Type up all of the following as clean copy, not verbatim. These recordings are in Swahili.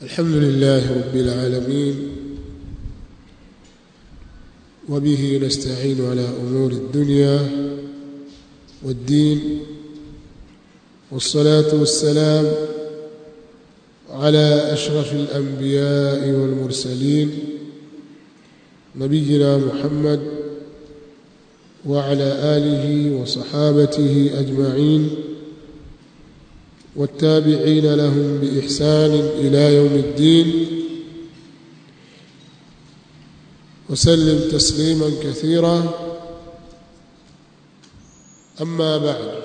الحمد لله رب العالمين وبه نستعين على أمور الدنيا والدين والصلاة والسلام على أشرف الأنبياء والمرسلين نبينا محمد وعلى آله وصحابته أجمعين والتابعين لهم بإحسان إلى يوم الدين وسلم تسليما كثيرا. أما بعد،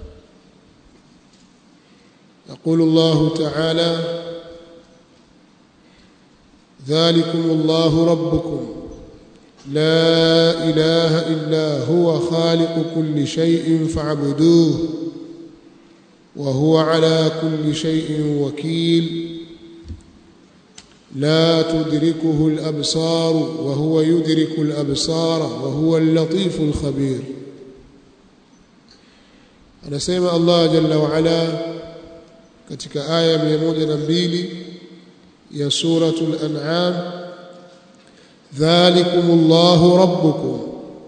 يقول الله تعالى: ذلكم الله ربكم لا إله إلا هو خالق كل شيء فاعبدوه وهو على كل شيء وكيل لا تدركه الأبصار وهو يدرك الأبصار وهو اللطيف الخبير. anasema Allah jalla wa ala katika aya 102 ya suratul an'am: dhalikumullahu rabbukum,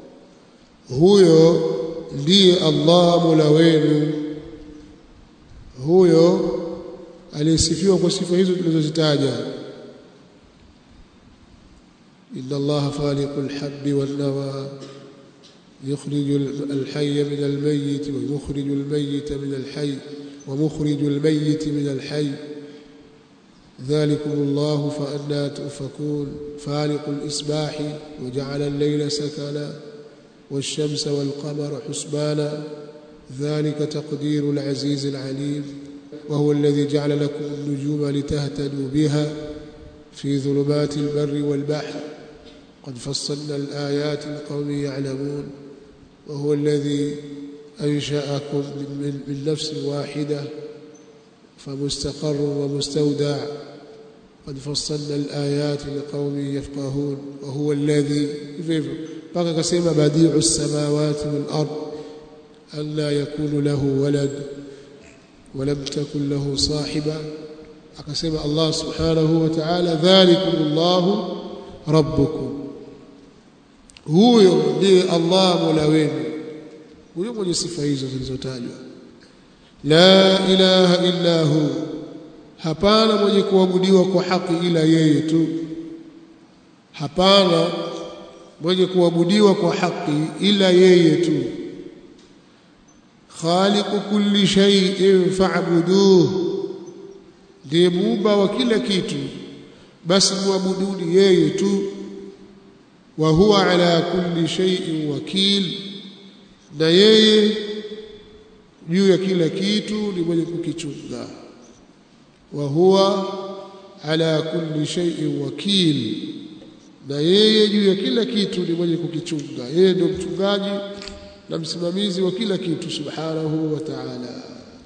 huyo ndiye Allah mola wenu. Huyo alisifiwa kwa sifa hizo tulizozitaja: inna Allaha faliqul habbi wan nawa yukhrijul hayya minal mayyit wa yukhrijul mayyita minal hayy wa mukhrijul mayyita minal hayy dhalikumullahu fa anna tufakun faliqul isbahi wa ja'ala al-layla sakana wash-shamsa wal-qamara husbana ذلك تقدير العزيز العليم وهو الذي جعل لكم النجوم لتهتدوا بها في ظلمات البر والبحر قد فصلنا الآيات لقوم يعلمون وهو الذي أنشأكم من نفس واحدة فمستقر ومستودع قد فصلنا الآيات لقوم يفقهون وهو الذي بقى كسيما بديع السماوات والأرض أن لا يكون له ولد ولم تكن له صاحبة. أقسم الله سبحانه وتعالى: ذلكم الله ربكم، هو ndiye Allah mola wenu. Huyo mwenye sifa hizo zilizotajwa, la ilaha illa hu, hapana mwenye kuabudiwa kwa haki ila yeye tu. Hapana mwenye kuabudiwa kwa haki ila yeye tu. khaliqu kulli shay'in fa'buduhu, ndiye muumba wa kila kitu, basi muabuduni yeye tu. wa huwa ala kulli shay'in wakil, na yeye juu ya kila kitu ni mwenye kukichunga. wa huwa ala kulli shay'in wakil, na yeye juu ya kila kitu ni mwenye kukichunga. Yeye ndio mchungaji na msimamizi wa kila kitu subhanahu wa ta'ala.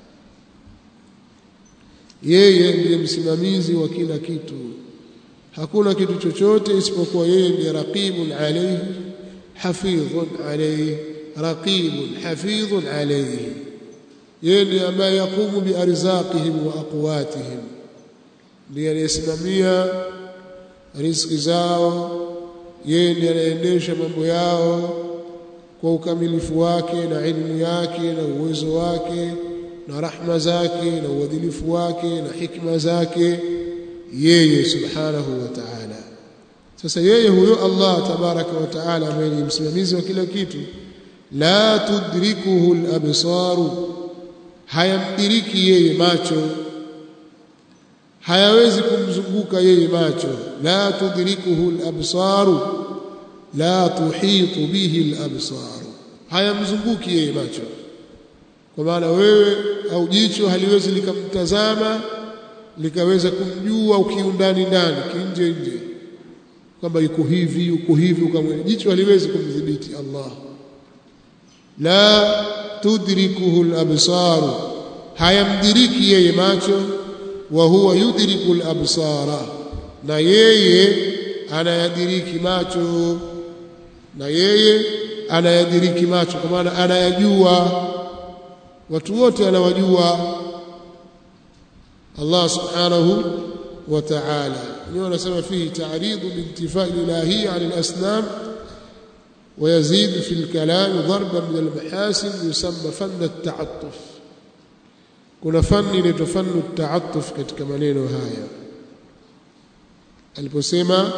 Yeye ndiye msimamizi wa kila kitu, hakuna kitu chochote isipokuwa yeye ndiye raqibun alayhi hafidhun alayhi, raqibun hafidhun alayhi. Yeye ndiye ambaye yaqumu bi arzaqihim wa aqwatihim, ndiye anayesimamia riziki zao. Yeye ndiye anaendesha mambo yao kwa ukamilifu wake na ilmu yake na uwezo wake na rahma zake na uadilifu wake na hikma zake, yeye subhanahu wa ta'ala. Sasa yeye huyo Allah tabaraka wa ta'ala ambaye ni msimamizi wa kila kitu, la tudrikuhu al-absaru, hayamdiriki yeye macho, hayawezi kumzunguka yeye macho. la tudrikuhu al-absaru la tuhitu bihi al-absar, hayamzunguki yeye macho, kwa maana wewe au jicho haliwezi likamtazama likaweza kumjua ukiundani ndani kinje nje, kwamba yuko hivi ukamwona. Jicho haliwezi kumdhibiti Allah. la tudrikuhu al-absar, hayamdiriki yeye macho. wa huwa yudriku al-absara, na yeye anayadiriki macho. Na yeye anayadiriki macho, kwa maana anayajua. Watu wote anawajua. Allah subhanahu وتعالى. ونسمى فيه تعريض بانتفاء الإلهية عن الأصنام، ويزيد في الكلام ضربا من المحاسن يسمى فن التعطف. كنا فن لتفن التعطف katika maneno haya aliposema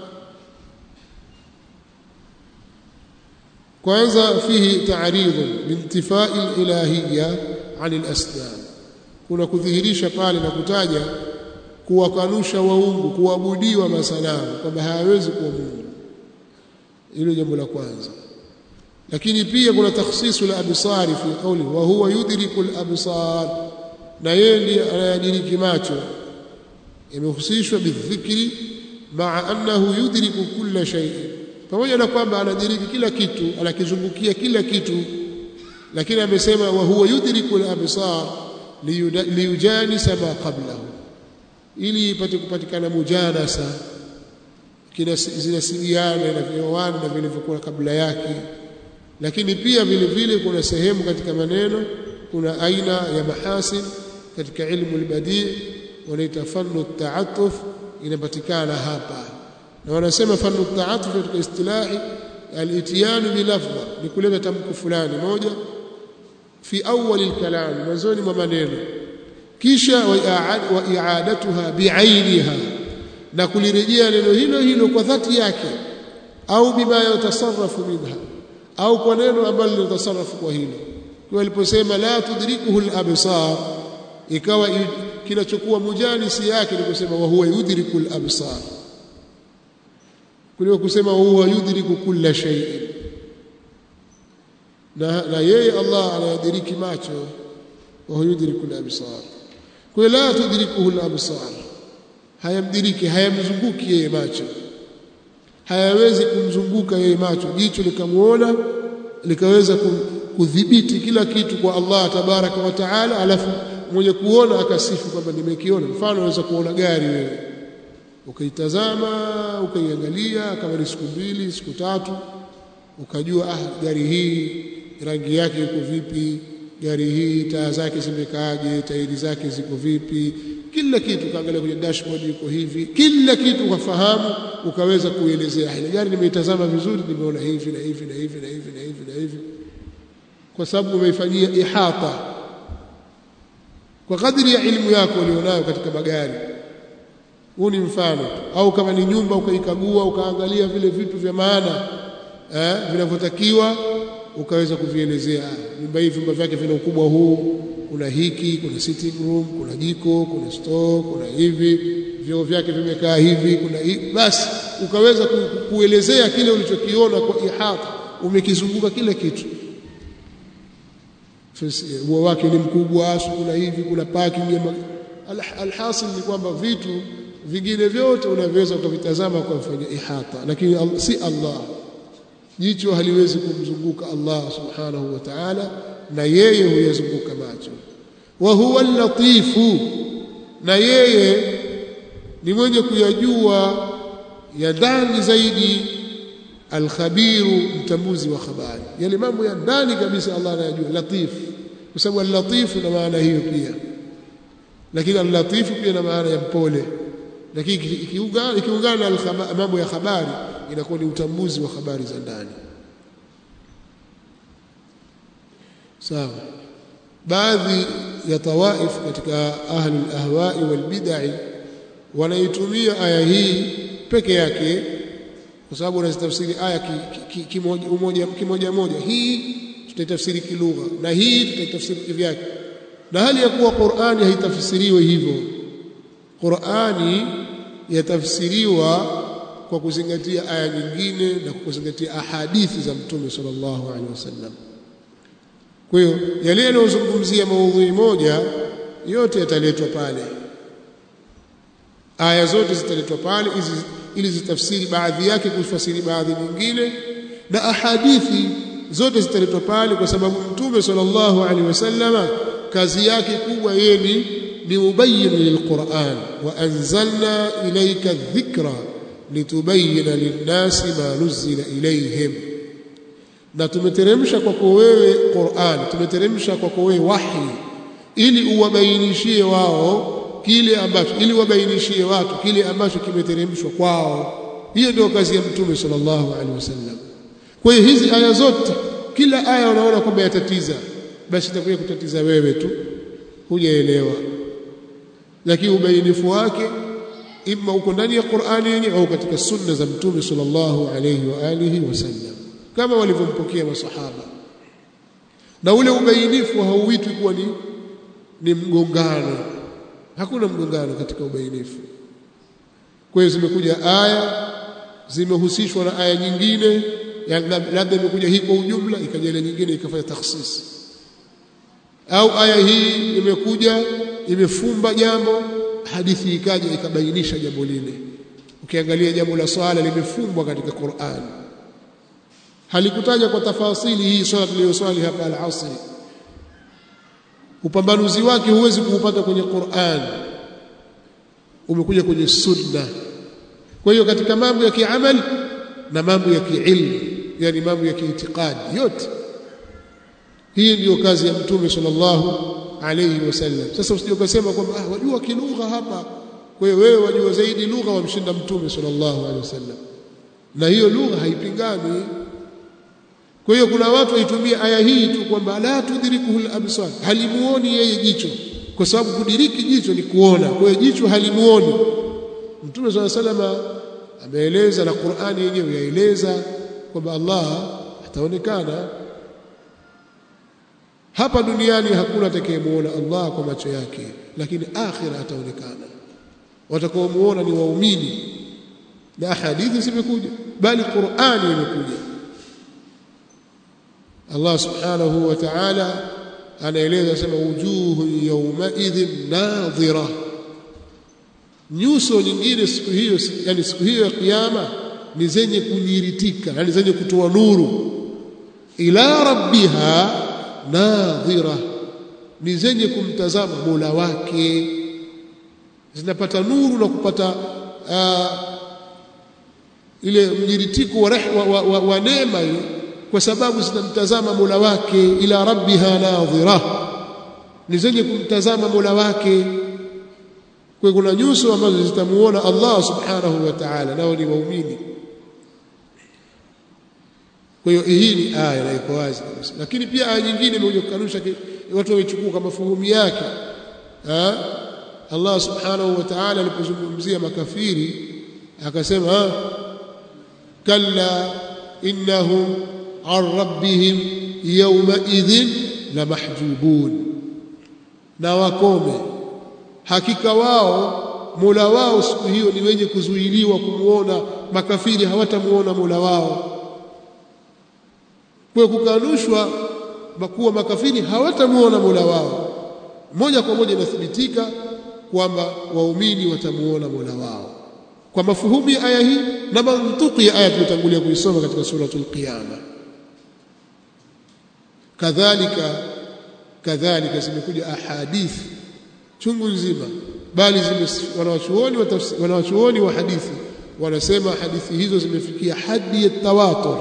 kwanza fihi ta'rid bintifai al-ilahiyya 'an al-asnam, kuna kudhihirisha pale na kutaja kuwakanusha waungu, kuabudiwa masanamu kwamba hayawezi kuwa Mungu. Hilo jambo la kwanza. Lakini pia kuna takhsisu al-absar fi qawli wa huwa yudriku al-absar, na yeye ndiye anayadiriki macho. Imehusishwa bidhikri ma'a annahu yudriku kulla shay'in, pamoja na kwamba anadiriki kila kitu, anakizungukia kila kitu, lakini amesema wa huwa yudriku al-absar liyujanisa ma qablahu, ili ipate kupatikana mujanasa, kila zinasiliana na vioana na vilivyokuwa kabla yake. Lakini pia vile vile kuna sehemu katika maneno, kuna aina ya mahasin katika ilmu al-badi' wanaita fannu at-ta'attuf, inapatikana hapa. Na wanasema fannu at-ta'attuf katika istilahi al-ityan bi lafdha, ni kuleta tamko fulani moja fi awwal al-kalam, mwanzoni mwa maneno, kisha wa i'adatuha bi'ainiha, na kulirejea neno hilo hilo kwa dhati yake, au bima yatasarrafu minha, au kwa neno ambalo linatasarrafu kwa hilo. Kwa aliposema la tudrikuhu al-absar, ikawa kinachokuwa mujanisi yake ni kusema wa huwa yudriku al-absar, kuliko kusema wa huwa yudriku kulla shay'in. Na yeye Allah anayadiriki macho, wa huwa yudriku al-absar. Kwa la tudrikuhu al-absar, hayamdiriki, hayamzunguki yeye macho, hayawezi kumzunguka yeye macho, jicho likamuona likaweza kudhibiti kila kitu kwa Allah tabaraka wa taala, alafu mwenye kuona akasifu kwamba nimekiona. Mfano, unaweza kuona gari wewe ukaitazama ukaiangalia kama ni siku mbili siku tatu, ukajua gari hii rangi yake iko vipi, gari hii taa zake zimekaaje, tairi zake ziko vipi, kila kitu kaangalia kwenye dashboard iko hivi, kila kitu ukafahamu, ukaweza kuelezea ile gari nimeitazama vizuri, nimeona hivi na hivi na hivi na hivi na hivi na hivi, kwa sababu umeifanyia ihata kwa kadri ya elimu yako ulionayo katika magari. Huu ni mfano. Au kama ni nyumba ukaikagua ukaangalia vile vitu vya maana vinavyotakiwa, ukaweza kuvielezea, nyumba hii vyumba vyake vina ukubwa huu, kuna hiki, kuna sitting room, kuna jiko, kuna store, kuna hivi, vyoo vyake vimekaa hivi, kuna hivi. Basi ukaweza kuelezea kile ulichokiona kwa ihata, umekizunguka kila kitu. Ua wake ni mkubwa, kuna hivi, kuna parking. Alhasil ni kwamba vitu vingine vyote unaweza kuvitazama kwa kufanya ihata, lakini si Allah. Jicho haliwezi kumzunguka Allah subhanahu wa ta'ala, na yeye huyazunguka macho. Wa huwa al-latifu, na yeye ni mwenye kuyajua ya ndani zaidi, al-khabiru, mtambuzi wa habari, yale mambo ya ndani kabisa Allah anayajua. Latif, kwa sababu al-latif na maana hiyo pia, lakini al-latif pia na maana ya mpole, lakini ikiungana na mambo ya habari inakuwa ni utambuzi wa habari za ndani. Sawa. Baadhi ya tawaif katika ahli al-ahwa'i wal bid'ah wanaitumia aya hii peke yake, kwa sababu wanazitafsiri aya kimoja moja. Hii tutaitafsiri kilugha na hii tutaitafsiri kivyake, na hali ya kuwa Qur'ani haitafsiriwi hivyo. Qur'ani yatafsiriwa kwa kuzingatia aya nyingine na kuzingatia ahadithi za Mtume sallallahu alaihi wasallam. Kwa hiyo yale yanayozungumzia maudhui moja yote yataletwa pale, aya zote zitaletwa pale ili zitafsiri baadhi yake kufasiri baadhi nyingine, na ahadithi zote zitaletwa pale, kwa sababu Mtume sallallahu alaihi wasallam kazi yake kubwa yeye ni mubayyin lilquran, wa anzalna ilayka dhikra litubayyana linnasi ma nuzila ilayhim, na tumeteremsha kwako wewe Qur'an, tumeteremsha kwako wewe wahi ili uwabainishie wao kile ambacho, ili wabainishie watu kile ambacho kimeteremshwa kwao. Hiyo ndio kazi ya Mtume sallallahu alaihi wasallam. Kwa hiyo hizi aya zote, kila aya unaona kwamba yatatiza, basi itakuja kutatiza wewe tu, hujaelewa. Lakini ubainifu wake imma uko ndani ya Qur'ani yenyewe au katika sunna za Mtume sallallahu alaihi wa alihi wasallam, kama walivyompokea masahaba. Na ule ubainifu hauitwi kuwa ni mgongano. Hakuna mgongano katika ubainifu. Kwa hiyo zimekuja aya zimehusishwa na aya nyingine, labda imekuja hii kwa ujumla, ikaja ile nyingine ikafanya takhsis. Au aya hii imekuja imefumba jambo, hadithi ikaja ikabainisha jambo lile. Ukiangalia jambo la swala limefumbwa katika Qur'an, halikutaja kwa tafasili hii swala tuliyoswali hapa al-asr. Upambanuzi wake huwezi kuupata kwenye Qur'an, umekuja kwenye sunna. Kwa hiyo katika mambo ya kiamali na mambo ya kiilmu, yani mambo ya kiitikadi yote, hii ndiyo kazi ya Mtume sallallahu alayhi wasallam. Sasa usije ukasema kwamba wajua kilugha hapa, kwa hiyo wewe wajua zaidi lugha wamshinda Mtume sallallahu alayhi wasallam, na hiyo lugha haipingani. Kwa hiyo kuna watu waitumia aya hii tu kwamba la tudrikuhu al-absar, halimuoni yeye jicho, kwa sababu kudiriki jicho ni kuona. Kwa hiyo jicho halimuoni. Mtume sallallahu alayhi wasallam ameeleza, na Qur'ani yenyewe yaeleza kwamba Allah ataonekana. Hapa duniani hakuna atakayemuona Allah kwa macho yake, lakini akhira ataonekana. Watakaomuona ni waumini, na hadithi zimekuja, bali Qur'ani imekuja. Allah subhanahu wa ta'ala anaeleza, sema wujuhu yawma idhin nadhira, nyuso nyingine siku hiyo, yani siku hiyo ya kiyama ni zenye kunyiritika, yani zenye kutoa nuru. Ila rabbiha nadhira, ni zenye kumtazama Mola wake, zinapata nuru na kupata ile mnyiritiko wa neema ile, kwa sababu zinamtazama Mola wake. Ila rabbiha nadhira, ni zenye kumtazama Mola wake. Kwa kuna nyuso ambazo zitamuona Allah subhanahu wa ta'ala, nao ni waumini. Kwa hiyo hii ni aya na iko wazi kabisa. Lakini pia aya nyingine imekuja kukanusha, watu wamechukua kama fahamu yake. Allah subhanahu wa ta'ala alipozungumzia makafiri akasema, kalla innahum an rabbihim yawma idhin la mahjubun, na wakome, hakika wao Mola wao siku hiyo ni wenye kuzuiliwa kumuona. Makafiri hawatamuona Mola wao. Kwa kukanushwa kuwa makafiri hawatamuona Mola wao, moja kwa moja inathibitika kwamba waumini watamuona Mola wao, kwa mafuhumu ya aya hii na mantuki ya aya tuliyotangulia kuisoma katika suratul Qiyama. Kadhalika zimekuja ahadithi chungu nzima, bali wanawachuoni wa hadithi wanasema hadithi hizo zimefikia hadi ya tawatur,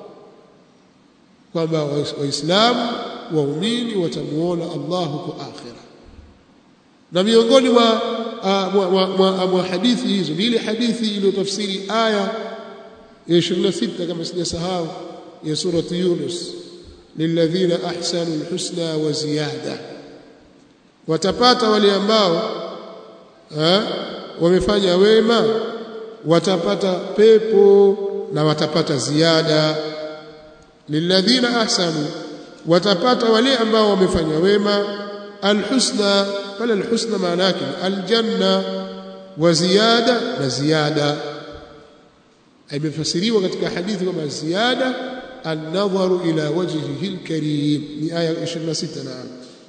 kwamba waislamu waumini watamuona Allah kwa akhira. Na miongoni mwa hadithi hizo ni ile hadithi iliyotafsiri aya ya 26 kama sijasahau ya surati Yunus, lilladhina ahsanu alhusna wa ziyada, watapata wale ambao wamefanya wema, watapata pepo na watapata ziada. Lilladhina ahsanu, watapata wale ambao wamefanya wema, alhusna, pale alhusna maana yake aljanna, wa ziyada, na ziyada imefasiriwa katika hadithi kama ziyada an-nadharu ila wajhihi al-karim, ni aya 26. Naam,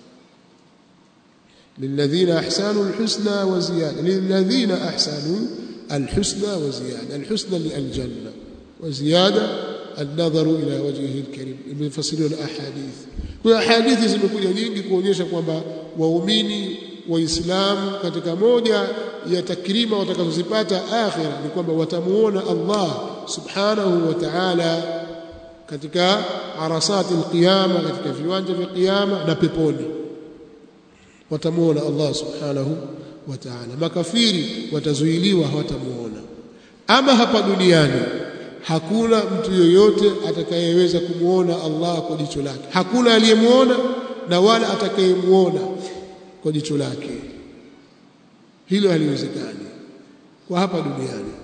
lilladhina ahsanu alhusna wa ziyada, lilladhina ahsanu alhusna wa ziyada, alhusna liljanna wa ziyada an-nadharu ila wajhihi al-karim, imefasiriwa na ahadith. Kwa hadithi zimekuja nyingi kuonyesha kwamba waumini waislamu katika moja ya takrima watakazozipata akhira ni kwamba watamuona Allah subhanahu wa ta'ala katika arasati al-qiyama, katika viwanja vya kiyama na peponi. Watamuona Allah subhanahu wa ta'ala. Makafiri watazuiliwa, hawatamuona. Ama hapa duniani hakuna mtu yoyote atakayeweza kumuona Allah kwa jicho lake. Hakuna aliyemuona na wala atakayemuona kwa jicho lake. Hilo haliwezekani kwa hapa duniani.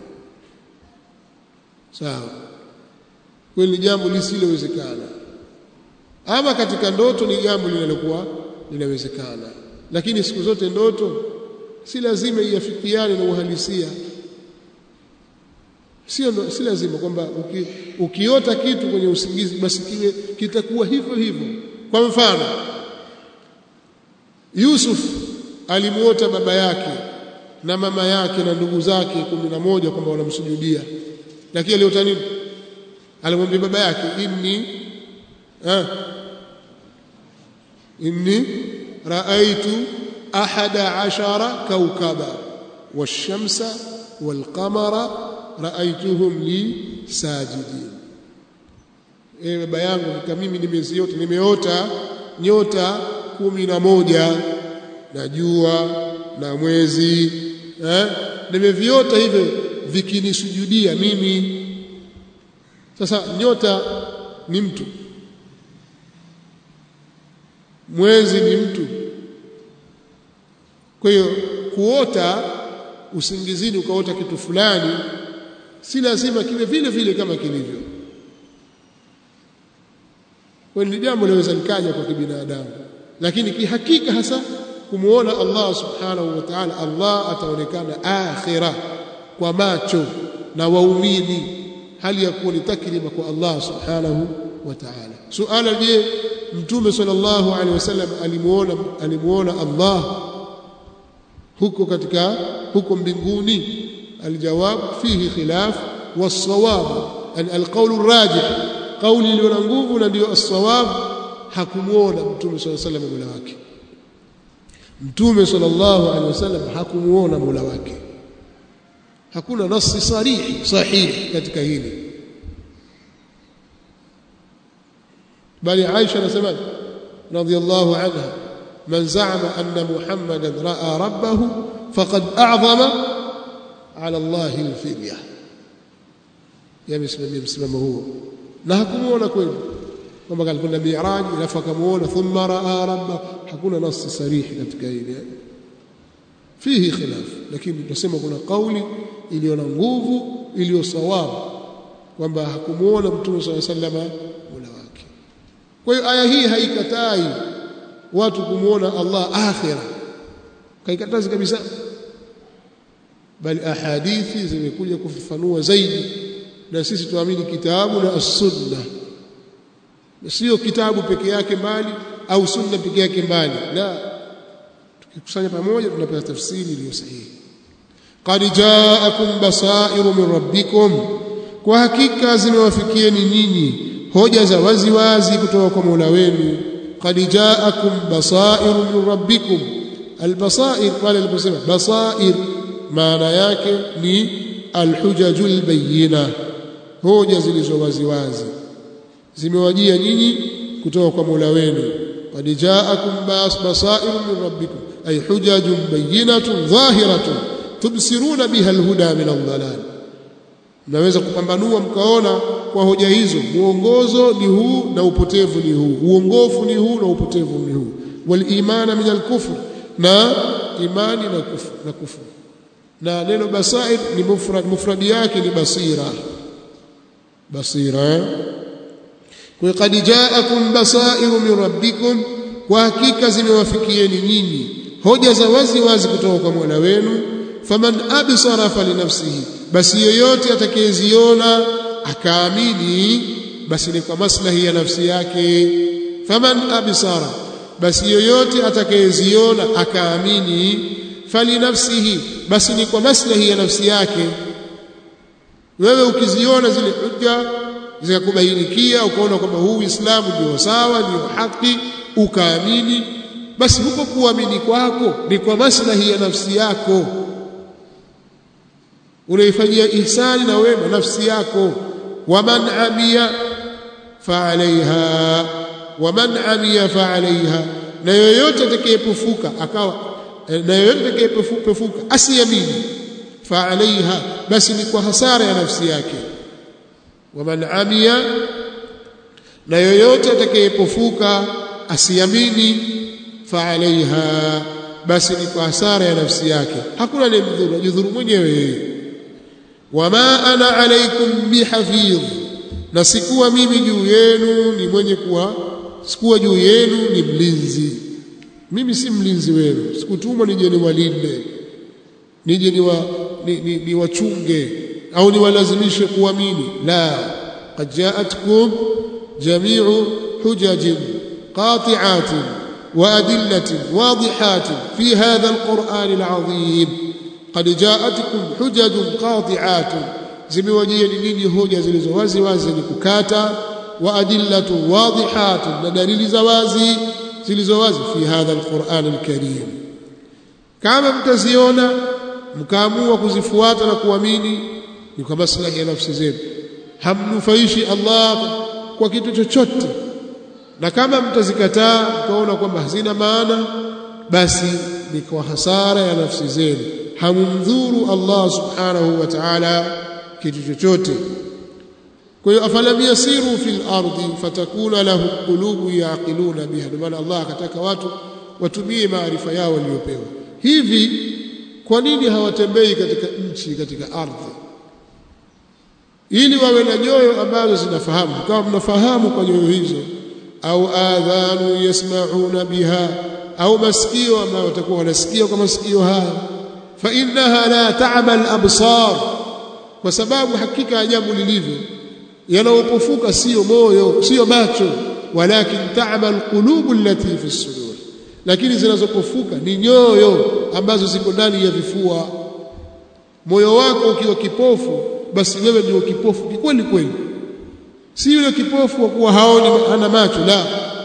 Sawa? Kwani jambo lisilowezekana. Ama katika ndoto ni jambo linalokuwa linawezekana. Lakini siku zote ndoto si lazima iafikiane na uhalisia. Si lazima kwamba ukiota kitu kwenye usingizi basi kiwe kitakuwa hivyo hivyo. Kwa mfano, Yusuf alimuota baba yake na mama yake na ndugu zake 11 kwamba wanamsujudia. Lakini aliota nini? Alimwambia baba yake, inni raaitu 11 kawkaba wash-shamsa wal-qamara raaituhum li sajidin. Baba yangu, mimi nimeota nyota 11 na jua na mwezi, nimeviota hivyo vikinisujudia mimi. Sasa nyota ni mtu, mwezi ni mtu. Kwa hiyo kuota usingizini ukaota kitu fulani si lazima kiwe vile vile kama kilivyo. Kwa hiyo jambo linaweza likaja kwa kibinadamu, lakini kihakika hasa kumuona Allah subhanahu wa ta'ala, Allah ataonekana akhira kwa macho na waumini, hali ya kuwa ni takrima kwa Allah subhanahu wa ta'ala. Suala, je, Mtume sallallahu alaihi wasallam alimuona Allah huko mbinguni? Aljawab fihi khilaf was-sawab al-qawl ar-rajih, qawli iliyo na nguvu na ndio as-sawab, hakumuona Mtume sallallahu alaihi wasallam Mola wake. Mtume sallallahu alaihi wasallam hakumuona Mola wake. Hakuna nasi sahihi katika hili. bali Aisha anasema radhiyallahu anha, man za'ama anna Muhammadan ra'a rabbahu faqad a'zama 'ala Allahi al-firya. Yamesimamia msimamo huo, na hakumuona kweli kwamba alikwenda Mi'raj alafu akamuona thumma ra'a rabbahu. Hakuna nasi sarihi katika hili, fihi khilaf, lakini tunasema kuna kauli iliyo na nguvu iliyo sawabu kwamba hakumuona Mtume صلى الله عليه وسلم Mola wake. Kwa hiyo aya hii haikatai watu kumuona Allah akhira, haikatazi kabisa, bali ahadithi zimekuja kufafanua zaidi, na sisi tuamini kitabu na as-sunna, sio kitabu peke yake mbali au sunna peke yake mbali, la, tukikusanya pamoja tunapata tafsiri iliyo sahihi. Qad ja'akum basairu min rabbikum, kwa hakika zimewafikieni nyinyi hoja za wazi wazi kutoka kwa Mola wenu. Qad ja'akum basairu min rabbikum, albasair pale aliposema basair maana yake ni alhujajul bayyina, hoja zilizo wazi wazi zimewajia nyinyi kutoka kwa Mola wenu. Qad ja'akum basairu min rabbikum ay hujajun bayyinatun dhahiratun tubsiruna biha alhuda min aldhalal. Mnaweza kupambanua mkaona kwa hoja hizo muongozo ni huu na upotevu ni huu, uongofu ni huu na upotevu ni huu. Wal imana min al-kufr, na imani na kufur. Na neno basair ni mufradi yake ni basira. Kwa qad ja'akum basairu min rabbikum, kwa hakika zimewafikieni nyinyi hoja za wazi wazi kutoka kwa Mola wenu. Faman absara falinafsihi, basi yoyote atakayeziona akaamini basi ni kwa maslahi ya nafsi yake. Faman absara, basi yoyote atakayeziona akaamini, falinafsihi, basi ni kwa maslahi ya nafsi yake. Wewe ukiziona zile hujja zikakubainikia, ukaona kwamba huu Uislamu ndio sawa, ndio haki, ukaamini, basi huko kuamini kwako ni kwa maslahi ya nafsi yako, unaifanyia ihsani na wema nafsi yako. Waman amiya fa alaiha, na yoyote atakayepofuka akawa na yoyote atakayepefuka asiamini fa alaiha, basi ni kwa hasara ya nafsi yake. Waman amiya, na yoyote atakayepefuka asiamini fa alaiha, basi ni kwa hasara ya nafsi yake, hakuna anayemdhuru, ajidhuru mwenyewe. Wama ana alaikum bihafidh, na sikuwa mimi juu yenu ni mwenye sikuwa juu yenu ni mlinzi. Mimi si mlinzi wenu, sikutumwa nije niwalinde, nije ni wachunge au niwalazimishe kuamini. La, qad ja'atkum jami'u hujajin qati'atin wa adillatin wadihatin fi hadha alquran alazim. Qad ja'atkum hujajun qati'atun, zimewajia nini hoja zilizo wazi wazi ni kukata, wa adillatu wadihatun, na dalili za wazi zilizo wazi fi hadha alquran alkarim. Kama mtaziona mkaamua kuzifuata na kuamini, ni kwa maslahi ya nafsi zenu, hamnufaishi Allah kwa kitu chochote. Na kama mtazikataa mkaona kwamba hazina maana, basi ni kwa hasara ya nafsi zenu, hamumdhuru Allah subhanahu wa ta'ala kitu chochote. Kwa hiyo afalam yasiru fil ardi fatakuna lahum qulubu yaqiluna biha, ndio maana Allah akataka watu watumie maarifa yao waliopewa. Hivi kwa nini hawatembei katika nchi, katika ardhi, ili wawe na nyoyo ambazo zinafahamu? Kama mnafahamu kwa nyoyo hizo, au adhanu yasma'una biha, au masikio ambayo watakuwa wanasikia kwa masikio haya, fa innaha la ta'mal absar, kwa sababu hakika ya jambo lilivyo, yanaopofuka sio moyo, sio macho, walakin ta'mal qulubu allati fi sudur, lakini zinazopofuka ni nyoyo ambazo ziko ndani ya vifua. Moyo wako ukiwa kipofu, basi wewe ndio kipofu kweli kweli, si yule kipofu kwa kuwa haoni, hana macho. La,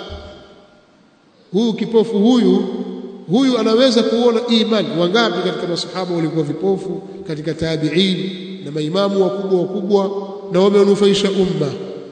huyu kipofu huyu anaweza kuona imani. Wangapi katika masahaba walikuwa vipofu katika tabi'in na maimamu wakubwa na wamenufaisha umma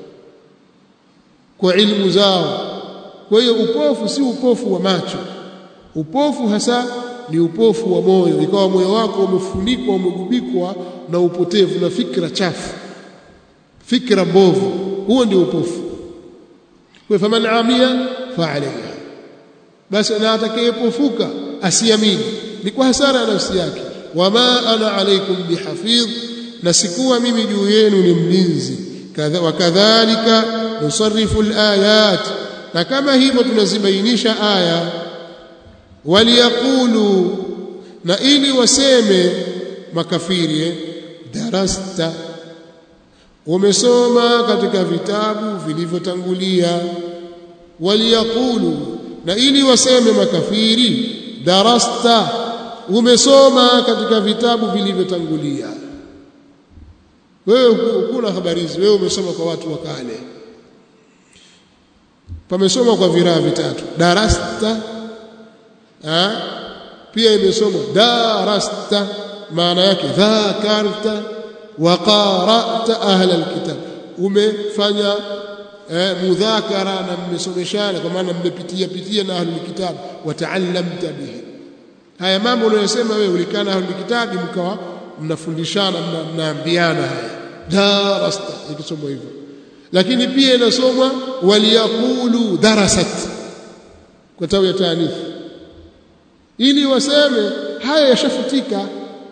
kwa ilmu zao. Kwa hiyo upofu si upofu wa macho, upofu hasa ni upofu wa moyo, ikawa moyo wako umefunikwa, umegubikwa na upotevu na fikra chafu, fikra mbovu, huo ndio upofu. Kwa faman amia fa alayha, basi na atakayepofuka asiamini, ni kwa hasara ya nafsi yake. Wama ana alaykum bihafidh, na sikuwa mimi juu yenu ni mlinzi. Wakadhalika nusarrifu alayat, na kama hivyo tunazibainisha aya. Waliyaqulu, na ili waseme makafiri, darasta, umesoma katika vitabu vilivyotangulia. Waliyaqulu, na ili waseme makafiri, darasta, umesoma katika vitabu vilivyotangulia. Wewe kuna habari hizi, wewe umesoma kwa watu wa kale. Pamesoma kwa viraa vitatu, darasta, pia imesoma darasta, maana yake dhakarta wa qara'ta ahla alkitab, umefanya mudhakara na mmesomeshana, kwa maana mmepitia na ahli alkitab, wa ta'allamta bihi. Haya mambo unayosema wewe, ulikana ahli alkitab, mkawa mnafundishana, mnaambiana haya, darasta ikisomwa hivyo. Lakini pia inasomwa waliyaqulu darasat kwa tawi ya taanif, ili waseme haya yashafutika,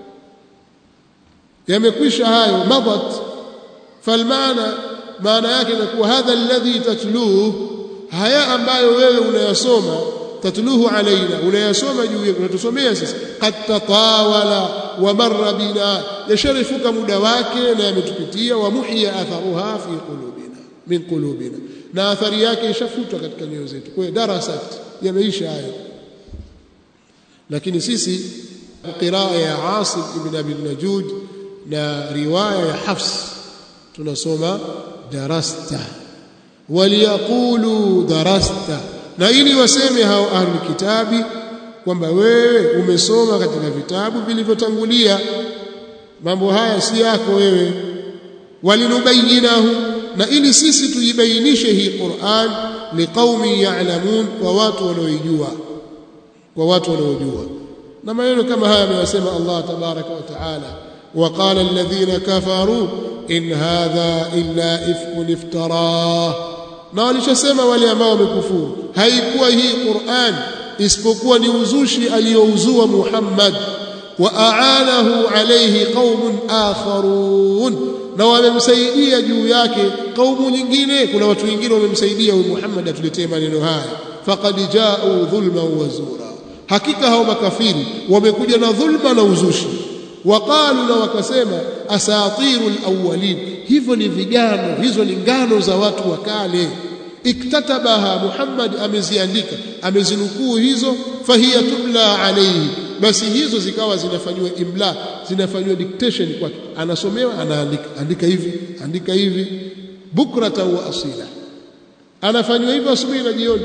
yamekwisha hayo, madat. Falmaana, maana yake ni kuwa hadha alladhi tatluhu, haya ambayo wewe unayasoma, tatluhu alaina, unayasoma juu yetu, unatusomea sisi, qad tatawala wa marra bina, yasharifuka muda wake na yametupitia, wa muhiya atharuha fi qulubina, min qulubina, na athari yake ishafutwa katika nyoyo zetu. Kwa hiyo darasat, yameisha hayo. Lakini sisi qiraa ya Asim ibn Abi Najud na riwaya ya Hafs tunasoma darasta. Waliyaqulu darasta, na ili waseme hao ahli kitabi kwamba wewe umesoma katika vitabu vilivyotangulia, mambo haya si yako wewe. Walinubayinahu, na ili sisi tuibainishe hii Qur'an liqaumi ya'lamun, kwa watu wanaojua, kwa watu wanaojua. na maneno kama haya ameyasema Allah tabaraka wa taala وقال الذين كفروا إن هذا إلا إفك افتراه na walishasema wale ambao wamekufuru haikuwa hii Qur'an isipokuwa ni uzushi aliouzua Muhammad wa aanahu alayhi qaumun akharun na wamemsaidia juu yake kaumu nyingine kuna watu wengine wamemsaidia huyu Muhammad atuletee maneno haya faqad jaa'u dhulman wa zura hakika hao makafiri wamekuja na dhulma na uzushi waqalu na wakasema asatirul awwalin hivyo ni vigano hizo ni ngano za watu wa kale iktatabaha Muhammad ameziandika amezinukuu hizo fahiya tumla alayhi basi hizo zikawa zinafanywa imla zinafanywa dictation kwake anasomewa andika hivi bukrata wa asila anafanywa hivyo asubuhi na jioni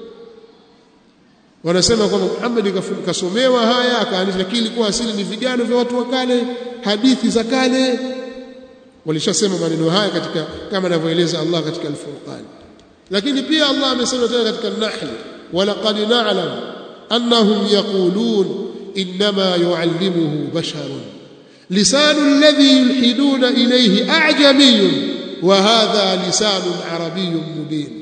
wanasema kwamba Muhammad kasomewa haya akaandika lakini ilikuwa asili ni vigano vya watu wa kale hadithi za kale walishasema maneno haya katika kama anavyoeleza Allah katika al-Furqan lakini pia Allah amesema tena katika an-Nahl walaqad na'lam annahum yaqulun inma yu'allimuhu basharun lisanu alladhi yulhiduna ilayhi a'jamiyyun wa hadha lisanun arabiyyun mubin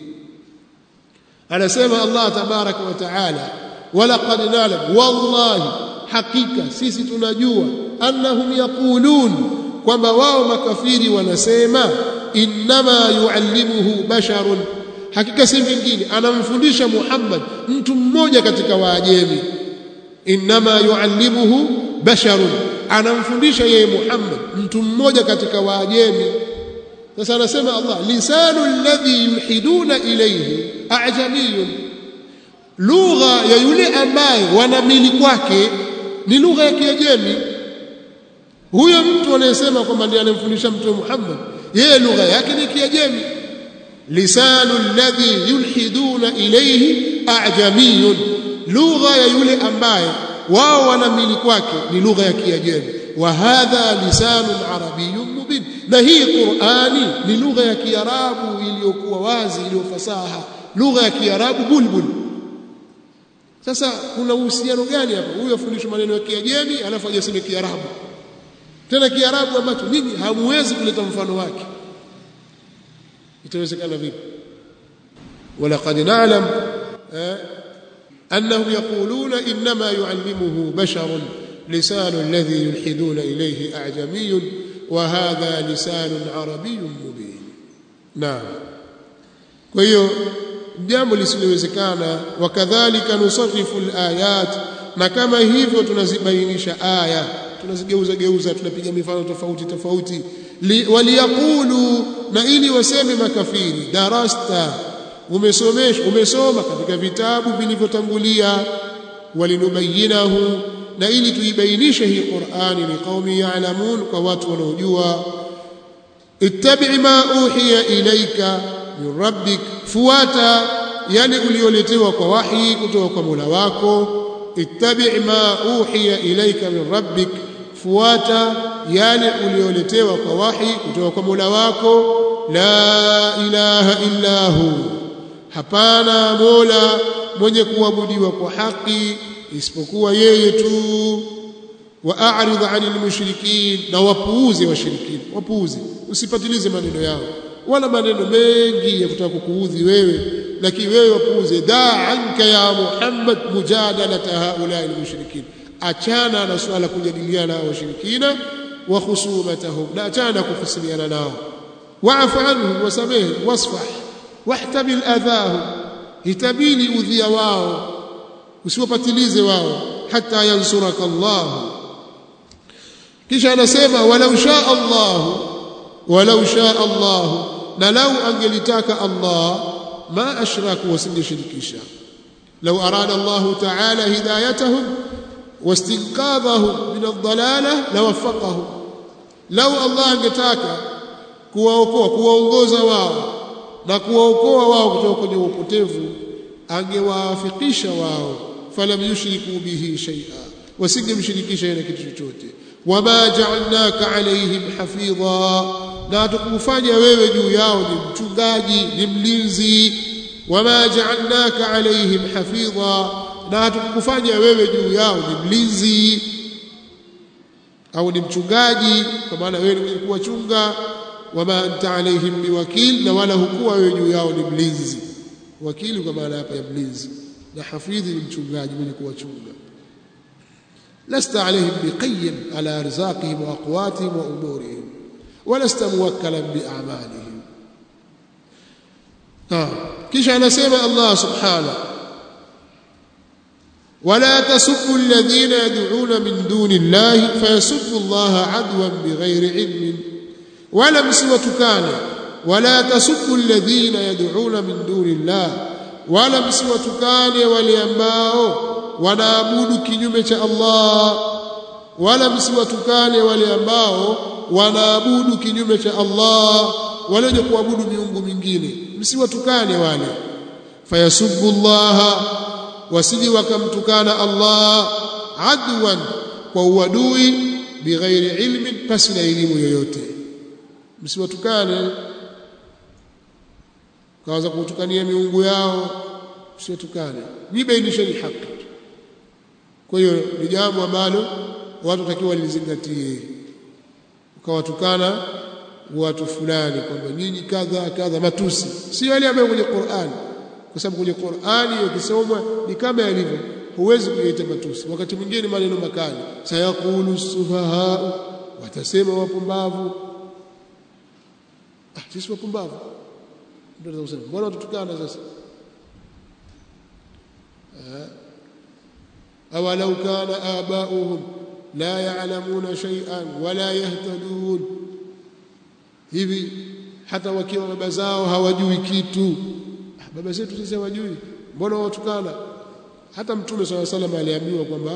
anasema Allah tabaraka wa taala walaqad na'lam wallahi hakika sisi tunajua annahum yaqulun kwamba wao makafiri wanasema inma yuallimuhu basharun hakika si vingine anamfundisha Muhammad mtu mmoja katika waajemi inma yuallimuhu basharun anamfundisha yeye Muhammad mtu mmoja katika waajemi sasa anasema Allah lisanu alladhi yulhiduna ilayhi a'jamiyun lugha ya yule ambaye wanamili kwake ni lugha ya Kiajemi huyo mtu anayesema kwamba ndiye anamfundisha mtume Muhammad yeye lugha yake ni Kiajemi lisanu alladhi yulhiduna ilayhi a'jamiyun lugha ya yule ambaye wao wanamili kwake ni lugha ya Kiajemi wa hadha lisanun arabiyyun mubin na hii Qur'ani ni lugha ya Kiarabu iliyokuwa wazi iliyofasaha lugha ya Kiarabu bulbul sasa kuna uhusiano gani hapa huyu afundishwa maneno ya Kiajemi alafu ajaseme Kiarabu tena Kiarabu ambacho ninyi hamuwezi kuleta mfano wake itawezekana vipi walaqad na'lam annahum yaquluna inma yu'allimuhu basharun lisanu alladhi yulhiduna ilayhi a'jamiyyun wa hadha lisanun arabiyyun mubin naam kwa hiyo jambo lisilowezekana wakadhalika nusarrifu alayat na kama hivyo tunazibainisha aya tunazigeuza tunapiga mifano tofauti waliyaqulu na ili waseme makafiri darasta umesoma katika vitabu vilivyotangulia walinubayinahu na ili tuibainishe hii Qur'ani ni qaumi ya'lamun kwa watu wanaojua ittabi' ma uhiya ilayka min rabbik fuata yale ulioletewa kwa wahi kutoka kwa Mola wako ittabi' ma uhiya ilayka min rabbik fuata yale ulioletewa kwa wahi kutoka kwa Mola wako la ilaha illa hu hapana mola mwenye kuabudiwa kwa haki isipokuwa yeye tu wa a'rid 'anil mushrikin na wapuuze washirikina wapuuze usipatilize maneno yao wala maneno mengi ya kutaka kukuudhi wewe lakini wewe wapuuze da'anka ya Muhammad mujadalata haula al-mushrikin achana na swala kujadiliana na washirikina wa khusumatahum na achana kukhusimiana nao wa'fu anhum wasamih wasfah wahtabil adhahum hitabili udhia wao usiwapatilize wao hata yansuraka Allah kisha anasema walau shaa Allah na lau angelitaka Allah ma ashraku wasingeshirikisha lau arada Allah ta'ala hidayatahum wastinqadhahum min ad-dalalah lawaffaqahum lau Allah angetaka kuwaongoza wao na kuwaokoa wao kutoka kwenye upotevu angewaafikisha wao falam yushriku bihi shay'a wasingemshirikisha na kitu chochote wama ja'alnaka alayhim hafidha na tukufanya wewe juu yao ni mchungaji ni mlinzi wama ja'alnaka alayhim hafidha na hatukufanya wewe juu yao ni mlinzi au ni mchungaji, kwa maana wewe ni kuwachunga. Wama anta alaihim biwakil, na wala hukuwa wewe juu yao ni mlinzi. Wakili kwa maana hapa ya mlinzi, na hafidhi ni mchungaji mwenye kuwachunga. Lasta alaihim biqayyim ala arzaqihim wa aqwatihim wa umurihim walasta muwakkalan bi'amalihim. Kisha anasema Allah subhanahu, wala tasubbu alladhina yad'una min duni Allahi fayasubbu Allaha adwan bighairi ilmin, wala msiwatukane. Wala tasubbu alladhina yad'una min duni Allah, wala msiwatukane wale ambao wanaabudu kinyume cha Allah, wala msiwatukane wale ambao wanaabudu kinyume cha Allah, wale wenye kuabudu miungu mingine, msiwatukane wale. Fayasubbu Allaha, wasiji wakamtukana Allah, adwan, kwa uadui, bighairi ilmin, pasi na elimu yoyote. Msiwatukane, kaanza kutukania miungu yao, msiwatukane, nibainisheni haki. Kwa hiyo ni jambo ambalo watu takiwa walizingatie. Ukawatukana watu fulani kwamba nyinyi kadha kadha, matusi si yale ambayo kwenye Qur'an, kwa sababu kwenye Qur'ani ukisoma ni kama yalivyo, huwezi kuyaita matusi. Wakati mwingine maneno makali, sayaqulu sufaha, watasema wapumbavu. Sisi wapumbavu ndio tunasema, mbona tutukana sasa? awalau kana abauhum la ya'lamuna shay'an wala yahtadun, hivi hata wakiwa baba zao hawajui kitu. Baba zetu sisi hawajui, mbona watukana? Hata Mtume sallallahu alaihi wasallam aliambiwa kwamba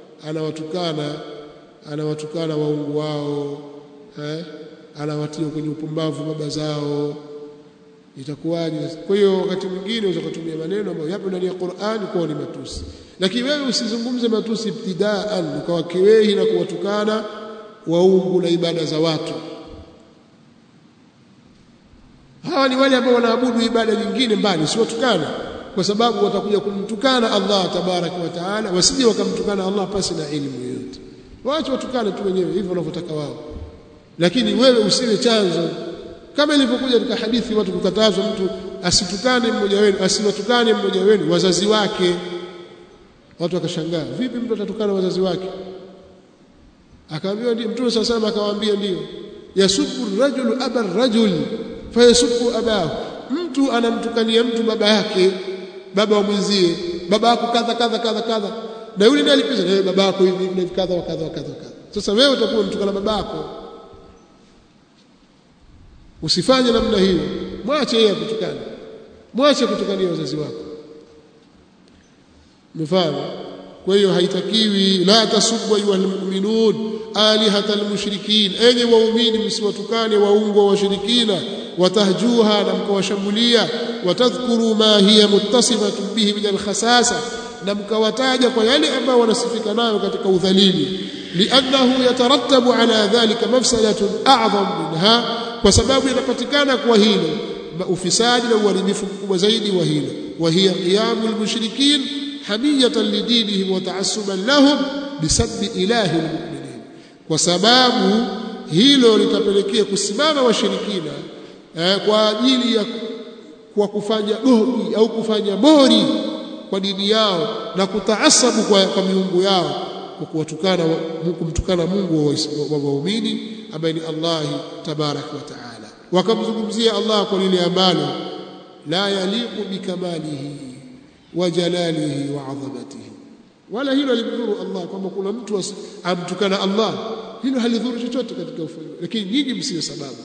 anawatukana waungu wao, anawatia kwenye upumbavu baba zao, itakuwaje? Kwa hiyo wakati mwingine unaweza kutumia maneno ambayo yapo ndani ya Qur'an kwa ni matusi, lakini wewe usizungumze matusi ibtidaan ukawakewehi na kuwatukana waungu na ibada za watu. Hawa ni wale ambao wanaabudu ibada nyingine mbali, si watukana, kwa sababu watakuja kumtukana Allah tabaraka wa taala, wasije wakamtukana Allah pasi na elimu yoyote. Waache watukane tu wenyewe hivyo wanavyotaka wao, lakini wewe usiwe chanzo. Kama ilivyokuja katika hadithi, watu kukatazwa mtu asitukane mmoja wenu, asiwatukane mmoja wenu wazazi wake. Watu wakashangaa, vipi mtu atatukana wazazi wake? Akaambiwa ndio. Mtume sallallahu alayhi wasallam akawaambia ndio, yasubbu rajulu aba rajul fayasubbu abahu, mtu anamtukania mtu baba yake, baba wa mwenzie, baba yako kadha kadha kadha kadha, na yule ndiye alipiza na baba yako hivi hivi kadha wa kadha wa kadha. Sasa wewe utakuwa mtukana baba yako, usifanye namna hiyo. Mwache yeye kutukana, mwache kutukania wazazi wako, mfano. Kwa hiyo haitakiwi, la tasubbu ayyuhal mu'minun alihatal mushrikin, enyi waumini msiwatukane waungu wa washirikina, watahjuha, na mkawashambulia, watadhkuru ma hiya muttasifatun bihi min alkhasasa, na mkawataja kwa yale ambayo wanasifika nayo katika udhalili, li'annahu yatarattabu ala dhalika mafsadatun a'zam minha, kwa sababu inapatikana kwa hilo ufisadi na uharibifu mkubwa zaidi wa hilo. Wa hiya qiyamul mushrikin hamiyatan lidinihim wa ta'assuban lahum bisabbi ilahi almu'minin, kwa sababu hilo litapelekea kusimama washirikina kwa ajili ya kwa kufanya gori au kufanya bori kwa dini yao na kutaasabu kwa miungu yao, kwa kuwatukana, kumtukana Mungu wa waumini ambaye ni Allah tabaraka wa taala. Wakamzungumzia Allah kwa lile ambalo la yaliqu bikamalihi wa jalalihi wa adhamatihi, wala hilo halimdhuru Allah. Kama kuna mtu amtukana Allah, hilo halidhuru chochote katika ufalme, lakini nyinyi msiwe sababu.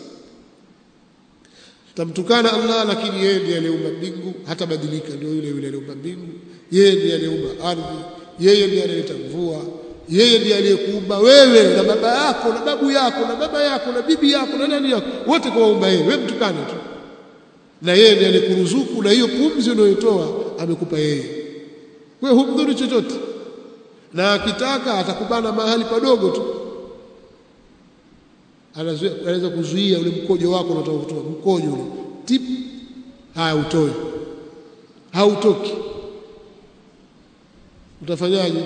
Tamtukana Allah, lakini yeye ndiye aliyeumba mbingu, hata badilika, ndio yule yule aliyeumba mbingu, yeye ndiye aliyeumba ardhi, yeye ndiye aliyeleta mvua, yeye ndiye aliyekuumba wewe na baba yako na babu yako na baba yako na bibi yako na nani yako, wote kwa waumba yeye. Wewe mtukane tu, na yeye ndiye alikuruzuku, na hiyo pumzi unayotoa amekupa yeye. Wewe humdhuru chochote, na akitaka atakubana mahali padogo tu, anaweza kuzuia ule mkojo wako unataka kutoa, mkojo ule tip, haya utoe, hautoki. utafanyaje?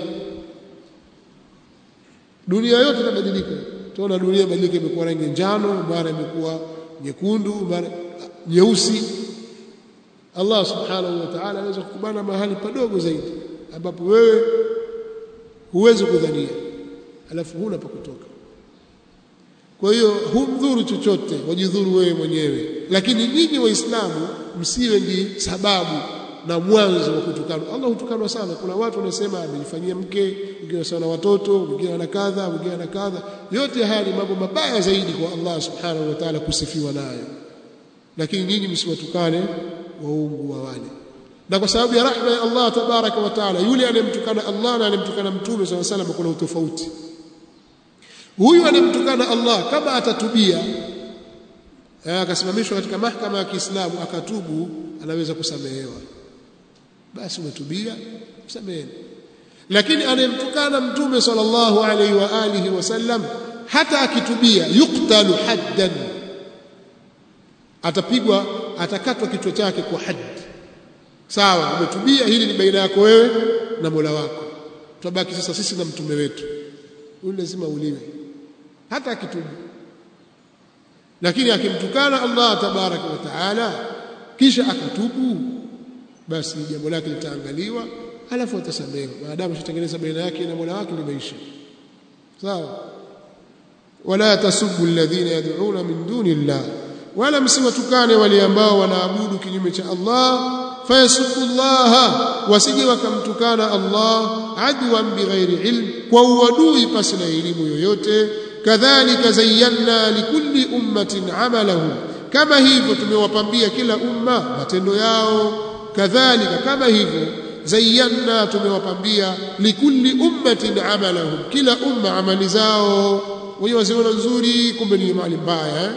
Dunia yote inabadilika. Tunaona dunia inabadilika, imekuwa rangi njano, mara imekuwa nyekundu, mara nyeusi. Allah subhanahu wa ta'ala anaweza kukubana mahali padogo zaidi ambapo wewe huwezi kudhania, alafu huna pa kutoka. Kwa hiyo humdhuru chochote, wajidhuru wewe mwenyewe. Lakini nyinyi Waislamu msiwe ni sababu na mwanzo wa kutukana. Allah hutukanwa sana. Kuna watu wanasema amejifanyia mke, wengine wanasema watoto, wengine ana kadha, wengine ana kadha. Yote haya ni mambo mabaya zaidi kwa Allah subhanahu wa ta'ala kusifiwa nayo. Lakini nyinyi msiwatukane waungu wa wale. Na kwa sababu ya rahma ya Allah tabaraka wa taala, yule anemtukana Allah na anemtukana Mtume sallallahu alaihi wasallam kuna utofauti. Huyu anemtukana Allah kama atatubia, akasimamishwa katika mahakama ya Kiislamu akatubu, anaweza kusamehewa. Basi umetubia, msameheni. Lakini anemtukana Mtume sallallahu alaihi wa alihi wasallam, hata akitubia yuktalu haddan, atapigwa, atakatwa kichwa chake kwa haddi. Sawa, umetubia, hili ni baina yako wewe na Mola wako. Tutabaki sasa sisi na mtume wetu, huyu lazima uliwe hata akitubu. Lakini akimtukana Allah tabaraka wa taala kisha akatubu, basi jambo lake litaangaliwa, alafu atasamehewa, maadamu ashatengeneza baina yake na Mola wake limeisha. Sawa. Wala tasubbu alladhina yad'una min duni Allah, wala msiwatukane wale ambao wanaabudu kinyume cha Allah, fayasubullaha, wasije wakamtukana Allah adwan bighairi ilm, kwa uadui pasi na elimu yoyote. Kadhalika zayyana likulli ummatin amalahum, kama hivyo tumewapambia kila umma matendo yao. Kadhalika, kama hivyo, zayyana, tumewapambia likulli ummatin amalahum, kila umma amali zao. Wenye waziona nzuri, kumbe ni mali mbaya.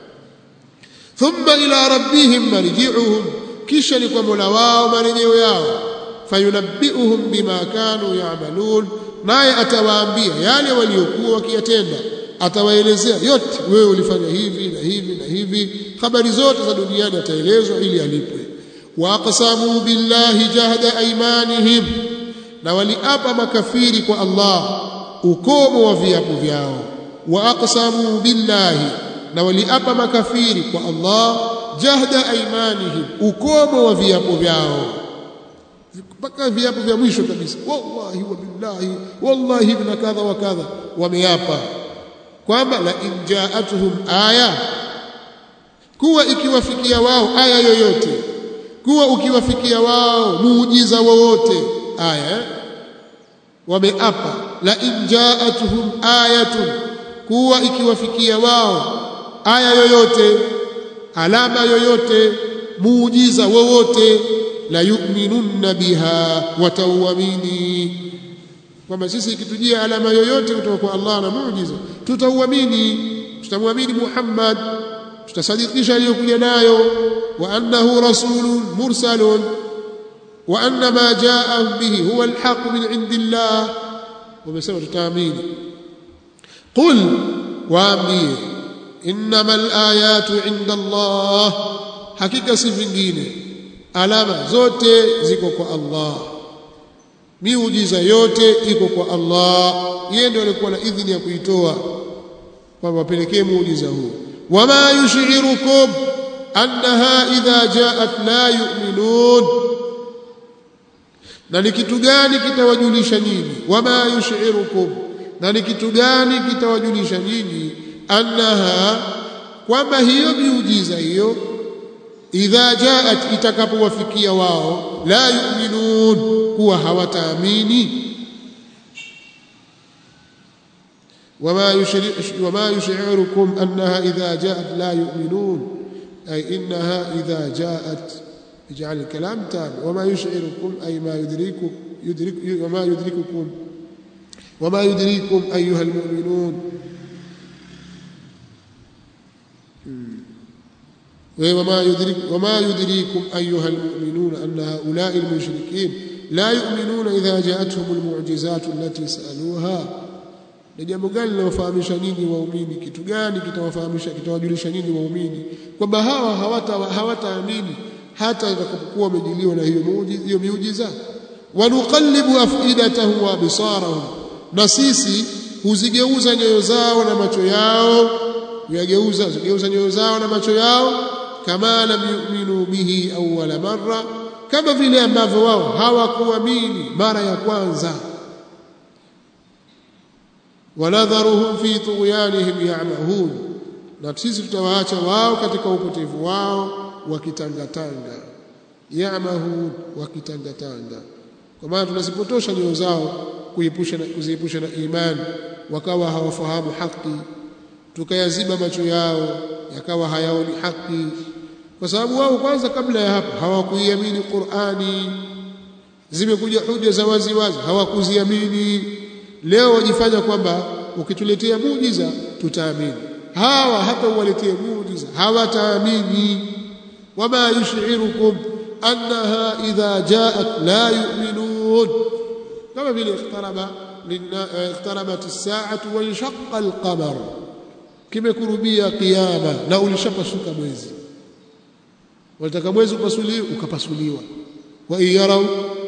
Thumma ila rabbihim marji'uhum, kisha ni kwa Mola wao marejeo yao. Fayunabbi'uhum bima kanu ya'malun, naye atawaambia yale waliokuwa wakiyatenda, atawaelezea yote. Wewe ulifanya hivi na hivi na hivi, habari zote za duniani ataelezwa ili alipwe. Wa aqsamu billahi jahda aymanihim, na waliapa makafiri kwa Allah ukomo wa viapo vyao. Wa aqsamu billahi, na waliapa makafiri kwa Allah jahda aymanihim, ukomo wa viapo vyao, mpaka viapo vya mwisho kabisa. Wallahi wa billahi, wallahi ibn kadha wa kadha, wameapa kwamba la in ja'atuhum aya, kuwa ikiwafikia wao aya yoyote, kuwa ukiwafikia wao muujiza wowote. Aya, wameapa la in ja'atuhum ayatun, kuwa ikiwafikia wao aya yoyote, alama yoyote, muujiza wowote, la yu'minunna biha, watauamini. Kwamba sisi ikitujia alama yoyote kutoka kwa Allah na muujiza, tutauamini, tutamwamini Muhammad, tutasadikisha aliyokuja nayo. Wa annahu rasulun mursalun, wa anna ma jaa bihi huwa alhaq min indillah, wamesema tutaamini. Qul, waambie, innamal ayatu inda Allah, hakika si vingine, alama zote ziko kwa Allah, miujiza yote iko kwa Allah. Yeye ndiye alikuwa na idhini ya kuitoa kwamba wapelekee muujiza huu. Wama yushirukum annaha idha jaat la yu'minun, na ni kitu gani kitawajulisha nyinyi? Wama yushirukum, na ni kitu gani kitawajulisha nyinyi? Annaha, kwamba hiyo miujiza hiyo, idha jaat, itakapowafikia wao, la yu'minun, kuwa hawataamini. وما يشعركم أنها إذا جاءت لا يؤمنون، أي إنها إذا جاءت، اجعل الكلام تام. وما يشعركم أي ما يدرككم وما يدريكم أيها المؤمنون، وما يدريكم أيها المؤمنون أن هؤلاء المشركين لا يؤمنون إذا جاءتهم المعجزات التي سألوها. Ni jambo gani linawafahamisha nini waumini? Kitu gani kitawafahamisha, kitawajulisha nini waumini kwamba hawa hawataamini hata watakapokuwa wamejiliwa na hiyo miujiza? wanuqallibu afidatahum wa absarahum, na sisi huzigeuza nyoyo zao na macho yao, zigeuza nyoyo zao na macho yao, kama lam yu'minu bihi awwala marra, kama vile ambavyo wao hawakuamini mara ya kwanza. Wanadharuhum fi tughyanihim ya'mahun, na sisi tutawaacha wao katika upotevu wao wakitangatanga. Ya'mahun, wakitangatanga, kwa maana tunazipotosha nyoyo zao kuziepusha na imani, wakawa hawafahamu haki, tukayaziba macho yao yakawa hayaoni haki, kwa sababu wao kwanza kabla ya hapo hawakuiamini Qur'ani. Zimekuja hoja za wazi wazi, hawakuziamini. Leo wajifanya kwamba ukituletea muujiza tutaamini. Hawa hata uwaletea muujiza hawataamini. Wama yushirukum annaha idha jaat la yu'minun, kama vile iqtarabat as-sa'atu wa inshaqqa al-qamar, kimekurubia kiyama na ulishapasuka mwezi. Wataka mwezi upasuliwe, ukapasuliwa. Wa iyarau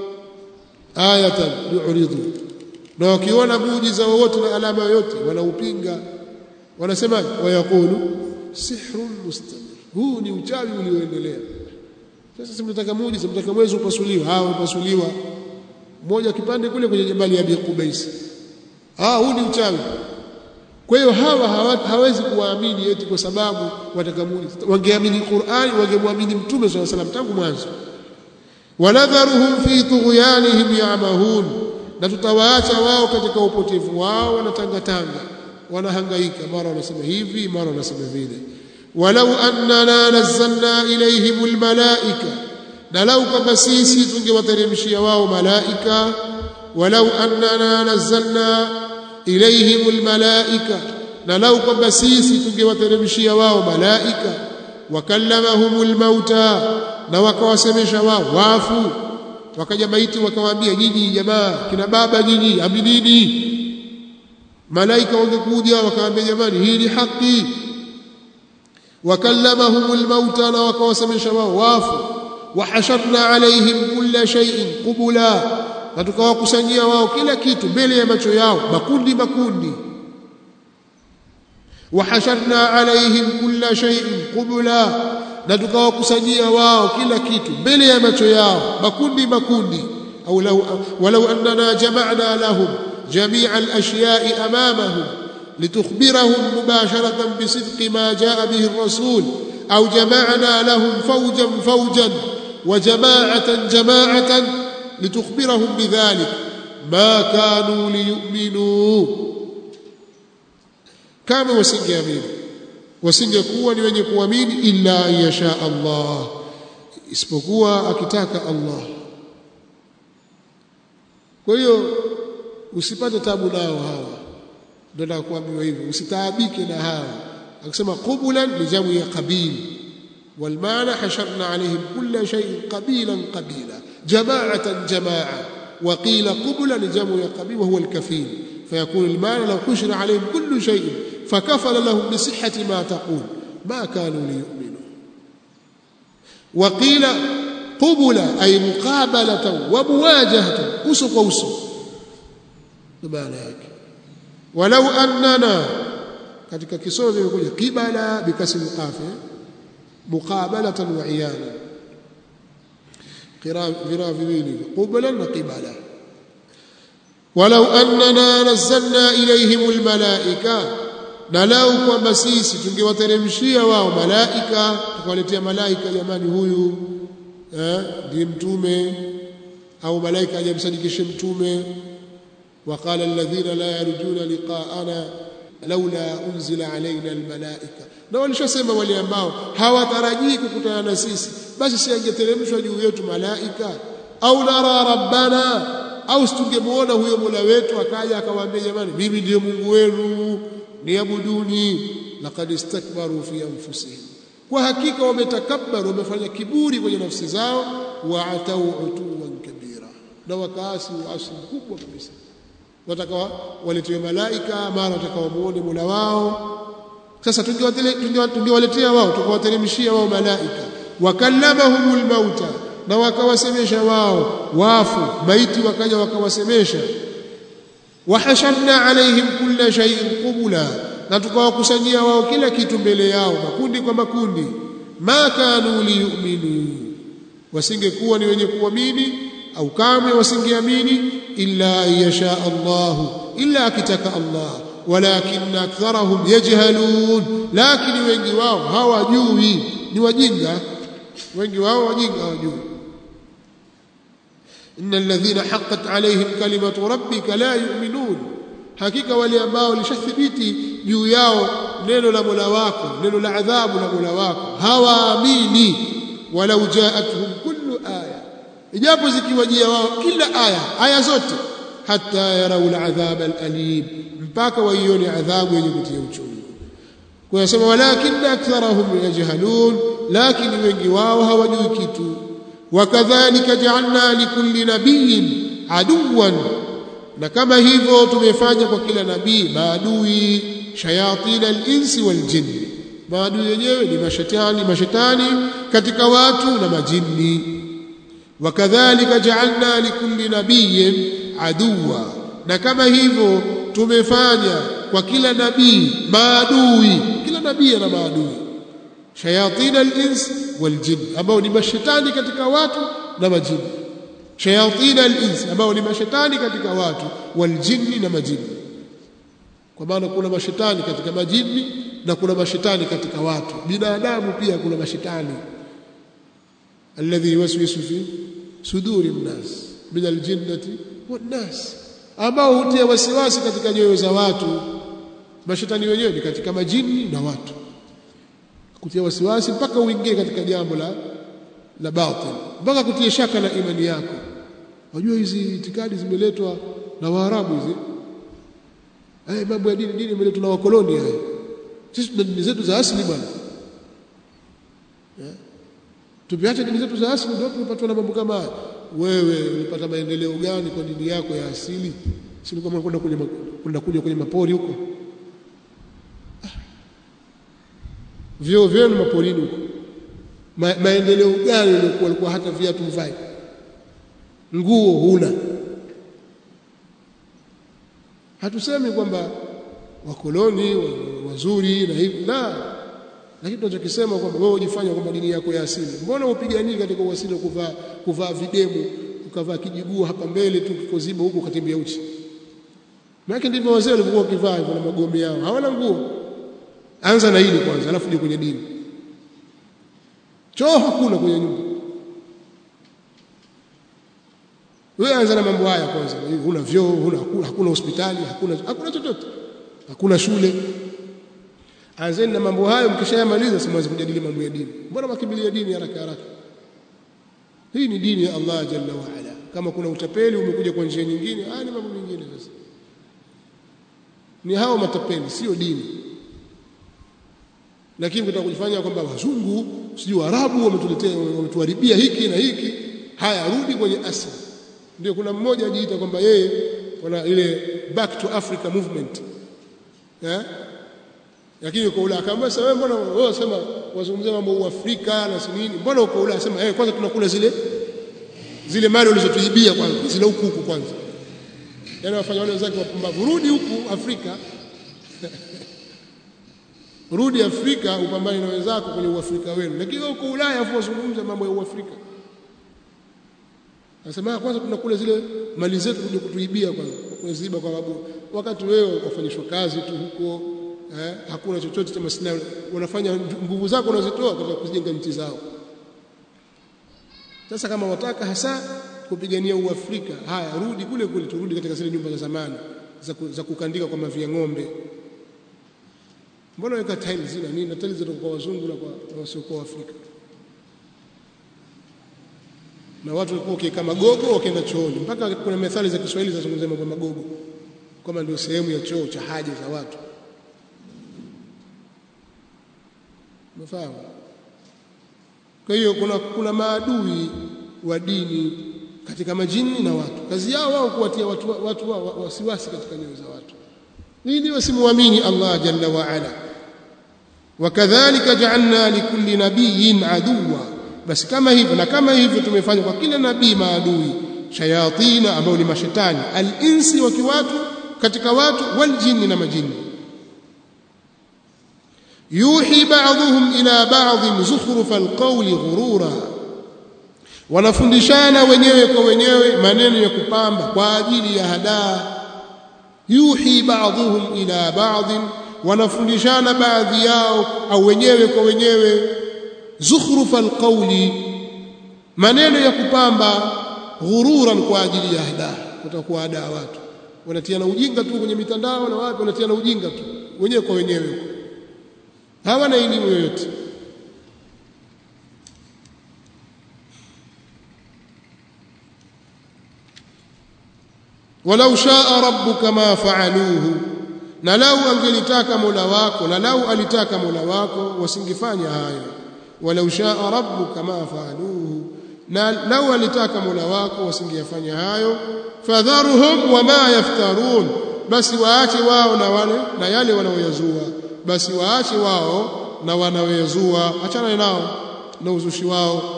ayatan yu'ridu, na wakiona muujiza wowote na alama yoyote wanaupinga. Wanasema wayaqulu sihrun mustamir, huu ni uchawi ulioendelea. Sasa mnataka muujiza, mnataka mwezi upasuliwe, upasuliwa moja kipande kule kwenye jabali ya Abi Qubais. Huu ni uchawi. Kwa hiyo hawezi kuamini eti kwa sababu wataka muujiza. Wangeamini Qur'ani, wangemwamini Mtume صلى الله عليه وسلم tangu mwanzo. Wanadharuhum fi tughyanihim ya'mahun, na tutawaacha wao katika upotevu wao wanatangatanga, wanahangaika, mara wanasema hivi, mara wanasema vile. Walau annana nazzalna ilayhimul malaika, na lau kama sisi tungewateremshia wao malaika. Walau annana nazzalna ilayhimul malaika, na lau kama sisi tungewateremshia wao malaika. Wakallamahumul mauta, na wakawasemesha wao wafu. Wakaja maiti wakawaambia, nyinyi jamaa kina baba, nyinyi aminini. Malaika wangekuja wakawaambia, jamani hii ni haki. Wakallamahumul mauta, na wakawasemesha wao wafu. Wahasharna alaihim kulla shay'in qubula, na tukawakusanyia wao kila kitu mbele ya macho yao, makundi makundi. Wahasharna alaihim kulla shay'in qubula, na tukawakusanyia wao kila kitu mbele ya macho yao, makundi makundi. Au walau annana jama'na lahum jami'a al-ashya'i amamahum litukhbirahum mubasharatan bisidqi ma jaa bihi ar-rasul, au jama'na lahum fawjan fawjan wa jama'atan jama'atan litukhbirahum bidhalik ma kanu liyu'minu, kama wasingeamini, wasingekuwa ni wenye kuamini, illa yasha Allah, isipokuwa akitaka Allah. Kwa hiyo usipate tabu nao hawa, ndio nakuambiwa hivyo, usitaabike na hawa. Akisema qubulan ni jamu ya qabil, wal maana hasharna alayhim kulla shay'in qabilan qabila, jama'atan jama'a, wa qila qubulan jamu ya qabil wa huwa al-kafil, فيكون المعنى لو حشر عليهم كل شيء فكفل لهم بصحة ما تقول ما كانوا ليؤمنوا. وقيل قبل أي مقابلة ومواجهة أسق وأسق بمعنى هيك. ولو أننا katika kisomo kimekuja qibala bikasri qaf, muqabalatan wa iyana, qira viwili, qublan wa qibala. Walau annana nazzalna ilayhimul malaika, na lau kwamba sisi tungewateremshia wao malaika, tukawaletea malaika, jamani huyu ndiye mtume, au malaika ajamsadikishe mtume. Waqala alladhina la yarjuna liqa'ana laula unzila alaina almalaika, na walishasema wale ambao hawatarajii kukutana na sisi, basi si angeteremshwa juu yetu malaika. Au nara rabbana, au tungemuona huyo Mola wetu akaja akawaambia, jamani mimi ndiye Mungu wenu, niabuduni. Laqad istakbaru fi anfusihim, kwa hakika wametakabbaru, wamefanya kiburi kwenye nafsi zao. Wa atau utuwan kabira, na wakaasi uasi mkubwa kabisa. Wataka waletewe malaika, mara watakawamuone Mola wao. Sasa tungewaletea wao, tukawateremshia wao malaika. Wakallamahumul mauta, na wakawasemesha wao wafu maiti wakaja wakawasemesha wahasharna alaihim kulla shay'in qubula na tukawakusanyia wao kila kitu mbele yao makundi kwa makundi ma kanu liyu'minu wasingekuwa ni wenye kuamini au kamwe wasingeamini illa yasha Allah illa akitaka Allah walakin aktharahum yajhalun lakini wengi wao hawajui ni wajinga wengi wao wajinga hawajui innal ladhina haqqat alayhim kalimatu rabbika la yu'minun hakika wale ambao lishathibiti juu yao neno la Mola wako neno la adhabu la Mola wako hawaamini walau ja'atuhum kullu aya ijapo zikiwajia wao kila aya zote hatta yarau al'adhab al'alim mpaka waione adhabu yenye kutia uchungu kwa sababu walakin aktharahum yajhalun lakini wengi wao hawajui kitu wakadhalika ja'alna likulli nabiyyin aduwan na kama hivyo tumefanya kwa kila nabii maadui shayatin al-insi wal jinn maadui wenyewe ni mashetani katika watu na majini wakadhalika ja'alna likulli nabiyyin aduwa na kama hivyo tumefanya kwa kila nabii maadui kila nabii ana maadui shayatin al-ins wal jinn ambao ni mashetani katika watu na majini shayatin al-ins ambao ni mashetani katika watu wal jinni na majini kwa maana kuna mashetani katika majini na kuna mashetani katika watu binadamu pia kuna mashetani alladhi yuwaswisu fi suduri an-nas min al-jinnati wan-nas ambao hutia wasiwasi katika nyoyo za watu mashetani wenyewe ni katika majini na watu kutia wasiwasi mpaka uingie katika jambo la batil mpaka kutia shaka na imani yako wajua hizi itikadi zimeletwa na Waarabu hizi mambo ya dini imeletwa na wakoloni haya sisi tuna dini zetu za asili bwana tupiache dini zetu za asili ndio tupatwa na mambo kama wewe ulipata maendeleo gani kwa dini yako ya asili si kama kwenda kwenye mapori huko vyo vyenu maporini huko maendeleo gani ulikuwa hata viatu mvai nguo huna hatusemi kwamba wakoloni wazuri na hivi la lakini tunachokisema kwamba wewe ujifanya kwamba dini yako ya asili mbona upiganie katika uasili kuvaa videmu ukavaa kijiguo hapa mbele tu kikoziba huko katembea uchi maana ndivyo wazee walikuwa wakivaa hivyo na magombe yao hawana nguo anza na hili kwanza alafu uje kwenye dini choo hakuna kwenye nyumba wewe anza na mambo haya kwanza huna vyoo hakuna hospitali hakuna chochote hakuna shule anzeni na mambo hayo mkishayamaliza simwanze kujadili mambo ya dini mbona makimbilia dini haraka hii ni dini ya Allah jalla wa ala kama kuna utapeli umekuja kwa njia nyingine ni mambo mengine sasa ni hao matapeli sio dini lakini kutaka kujifanya kwamba wazungu sio Waarabu wametuharibia hiki na hiki haya rudi kwenye asili ndio kuna mmoja ajiita kwamba yeye wana ile back to Africa movement lakini uko ula akamwambia sasa wewe mbona wewe unasema wazungumzia mambo ya Afrika na nini mbona uko ula asema kwanza tunakula zile mali ulizotuibia kwanza zile huku kwanza yani wafanya wale wenzake wapumbavu rudi huku Afrika rudi Afrika upambane na wenzako kwenye uafrika wenu lakini uko Ulaya afu wazungumza mambo ya Uafrika anasema kwanza tunakula zile mali zetu kuja kutuibia kwanza kuziba kwa sababu wakati wewe wafanyishwa kazi tu huko hakuna chochote cha maslahi wanafanya nguvu zako unazitoa katika kujenga nchi zao sasa kama wataka hasa kupigania uafrika haya rudi kule turudi katika zile nyumba za zamani za kukandika kwa mavia ng'ombe mbona weka tiles zina nini na tiles zitoka kwa wazungu na kwa wasiokuwa Afrika na watu walikuwa kama gogo wakaenda chooni mpaka kuna methali za Kiswahili zinazungumzia mambo magogo kama ndio sehemu ya choo cha haja za watu mfahamu kwa hiyo kuna maadui wa dini katika majini na watu kazi yao wao kuwatia watu wasiwasi katika nyoyo za watu ili wasimuamini Allah jalla wa ala wakadhalika ja'alna likulli nabiyyin aduwa basi kama hivyo na kama hivyo tumefanya kwa kila nabii maadui shayatina ambao ni mashetani al-insi wa kiwatu katika watu wal jinni na majini yuhi ba'dhum ila ba'd zukhruf al-qawli ghurura wanafundishana wenyewe kwa wenyewe maneno ya kupamba kwa ajili ya hadaa yuhi ba'dhum ila ba'd wanafundishana baadhi yao au wenyewe kwa wenyewe zukhruf al-qawli maneno ya kupamba ghururan kwa ajili ya hadaa kutakuwa hadaa watu wanatiana ujinga tu kwenye mitandao na watu wanatiana ujinga tu wenyewe kwa wenyewe hawana elimu yoyote walau shaa rabbuka ma fa'aluhu na lau angelitaka Mola wako na lau alitaka Mola wako wasingefanya hayo walau shaa rabbuka ma fa'aluhu na lau alitaka Mola wako wasingefanya hayo fadharuhum wama yaftarun basi waache wao na wale na yale wanaoyazua basi waache wao na wanaoyazua achana nao na uzushi wao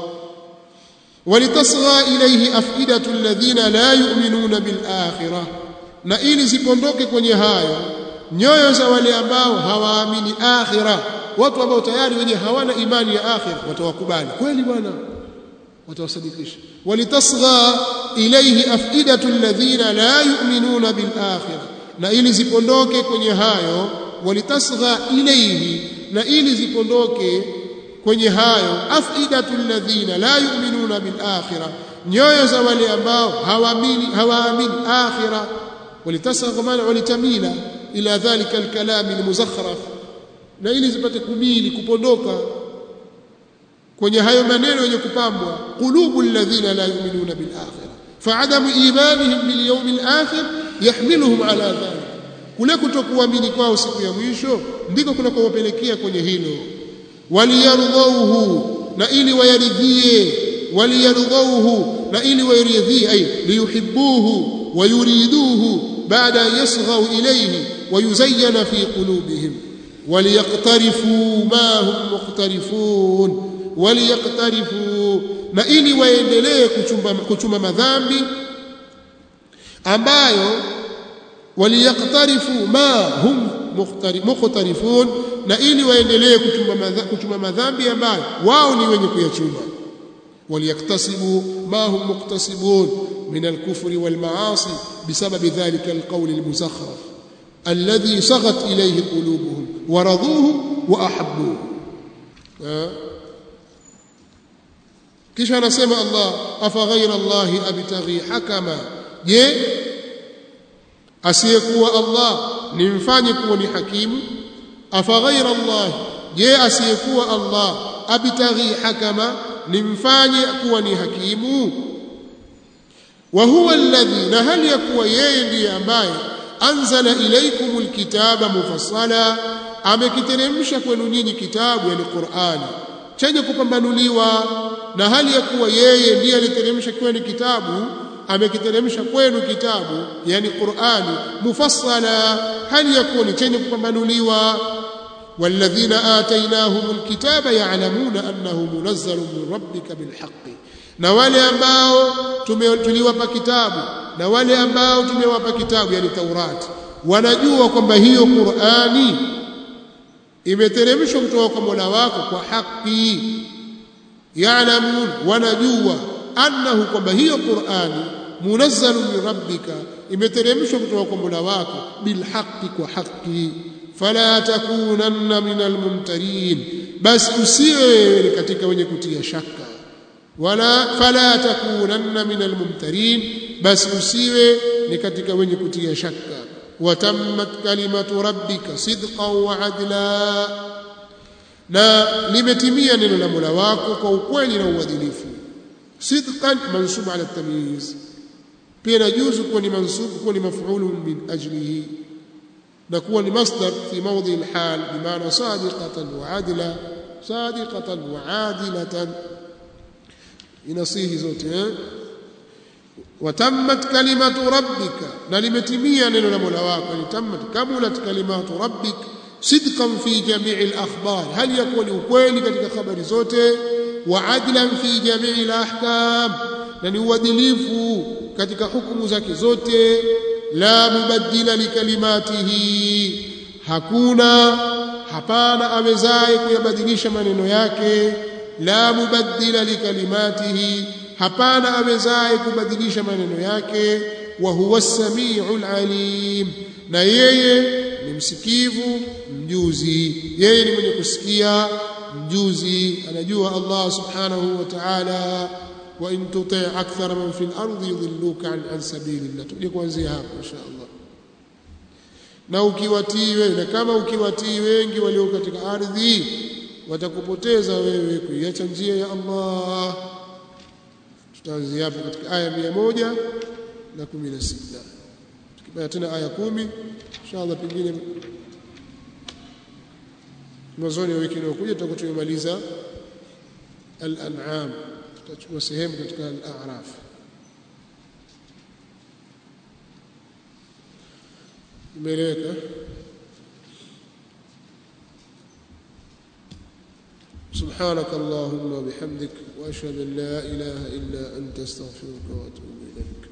walitasgha ilayhi afidatu alladhina la yu'minuna bil akhirah na ili zipondoke kwenye hayo nyoyo za wale ambao hawaamini akhirah watu ambao tayari wenye hawana imani ya akhirah watawakubali kweli bwana watawasadikisha walitasgha ilayhi afidatu alladhina la yu'minuna bil akhirah na ili zipondoke kwenye hayo walitasgha ilayhi na ili zipondoke kwenye hayo afidatu alladhina la yu'minuna bil akhirah nyoyo za wale ambao hawaamini akhirah walitasgha maana walitamila ila dhalika alkalam almuzakhraf na ili zipate kumili kupondoka kwenye hayo maneno yenye kupambwa qulubul ladhina la yu'minuna bil akhirah fa'adamu imanihim bil yawmil akhir yahmiluhum ala dhalik kule kutokuamini kwao siku ya mwisho ndiko kunakowapelekea kwenye hilo waliyardhuhu na ili wayaridhie waliyardhuhu na ili wayaridhie ay liyuhibbuhu wayuriduhu baada yasghau ilayhi wayuzayyana fi qulubihim waliyaqtarifu ma hum muqtarifun waliyaqtarifu na ili waendelee kuchuma madhambi ambayo waliyaqtarifu ma hum muqtarifun na ili waendelee kuchuma madhambi ambayo wao ni wenye kuyachuma waliyaktasibu ma hum muqtasibun min al-kufri wal ma'asi bisabab dhalika al-qawl al-musakhraf alladhi saghat ilayhi qulubuhum wa radhuhu wa ahabbuhu kisha anasema Allah afa ghayra Allah abtaghi hakama je asiyekuwa Allah nimfanye kuwa ni hakimu afa ghayra Allah je asiyekuwa Allah abtaghi hakama nimfanye kuwa ni hakimu wa huwa alladhi na hali yakuwa yeye ndiye ambaye anzala ilaykumul kitaba mufassala amekiteremsha kwenu nyinyi kitabu yani Qur'ani chenye kupambanuliwa na hali ya kuwa yeye ndiye aliteremsha kwenu kitabu amekiteremsha kwenu kitabu yani Qur'ani mufassala hali ya kuwa ni chenye kupambanuliwa walladhina atainahumul kitaba ya'lamuna annahu munazzalun min rabbika bilhaqqi na wale ambao tuliwapa kitabu na wale ambao tumewapa kitabu yani Taurati wanajua kwamba hiyo Qur'ani imeteremshwa kutoka kwa Mola wako kwa haki ya'lamun wanajua annahu kwamba hiyo Qur'ani munazzalun min rabbika imeteremshwa kutoka kwa Mola wako bilhaqqi kwa haki fala takunanna minal mumtarin basi usiwe katika wenye kutia shaka wala fala takunanna minal mumtarin basi usiwe ni katika wenye kutia shaka watammat kalimatu rabbika sidqan wa adla na limetimia neno la Mola wako kwa ukweli na uadilifu sidqan mansub ala tamyiz pia najuzu kuwa ni mansub kuwa ni maf'ulun min ajlihi na kuwa ni masdar fi mawdhi al-hal bimaana sadiqatan wa adla sadiqatan wa adilatan inasihi zote watammat kalimatu rabbika na limetimia neno la Mola wako litammat kamulat kalimatu rabbik sidqan fi jami'il akhbar hal yakun ukweli katika habari zote wa adlan fi jami'i al-ahkam, na ni uadilifu katika hukumu zake zote. La mubaddila likalimatihi, hapana awezaye kuyabadilisha maneno yake. La mubaddila likalimatihi, hapana awezaye kubadilisha maneno yake. Wa huwa as-sami'ul alim, na yeye ni msikivu mjuzi. Yeye ni mwenye kusikia mjuzi, anajua Allah subhanahu wa ta'ala. Wa in tuti' akthara man fil ardi yudhilluka an sabilillah. Tuje kuanzia hapo insha Allah. Na ukiwatii wewe, na kama ukiwatii wengi walio katika ardhi, watakupoteza wewe kuiacha njia ya Allah. Tutaanzia hapo katika aya 116. Tukibaya tena aya 10 inshallah, pengine mwanzoni wa wiki inayokuja tutakuwa tumemaliza al-an'am, tutachukua sehemu katika al-a'raf. Imeeleweka? سبحانك اللهم وبحمدك وأشهد أن لا إله إلا أنت أستغفرك وأتوب إليك.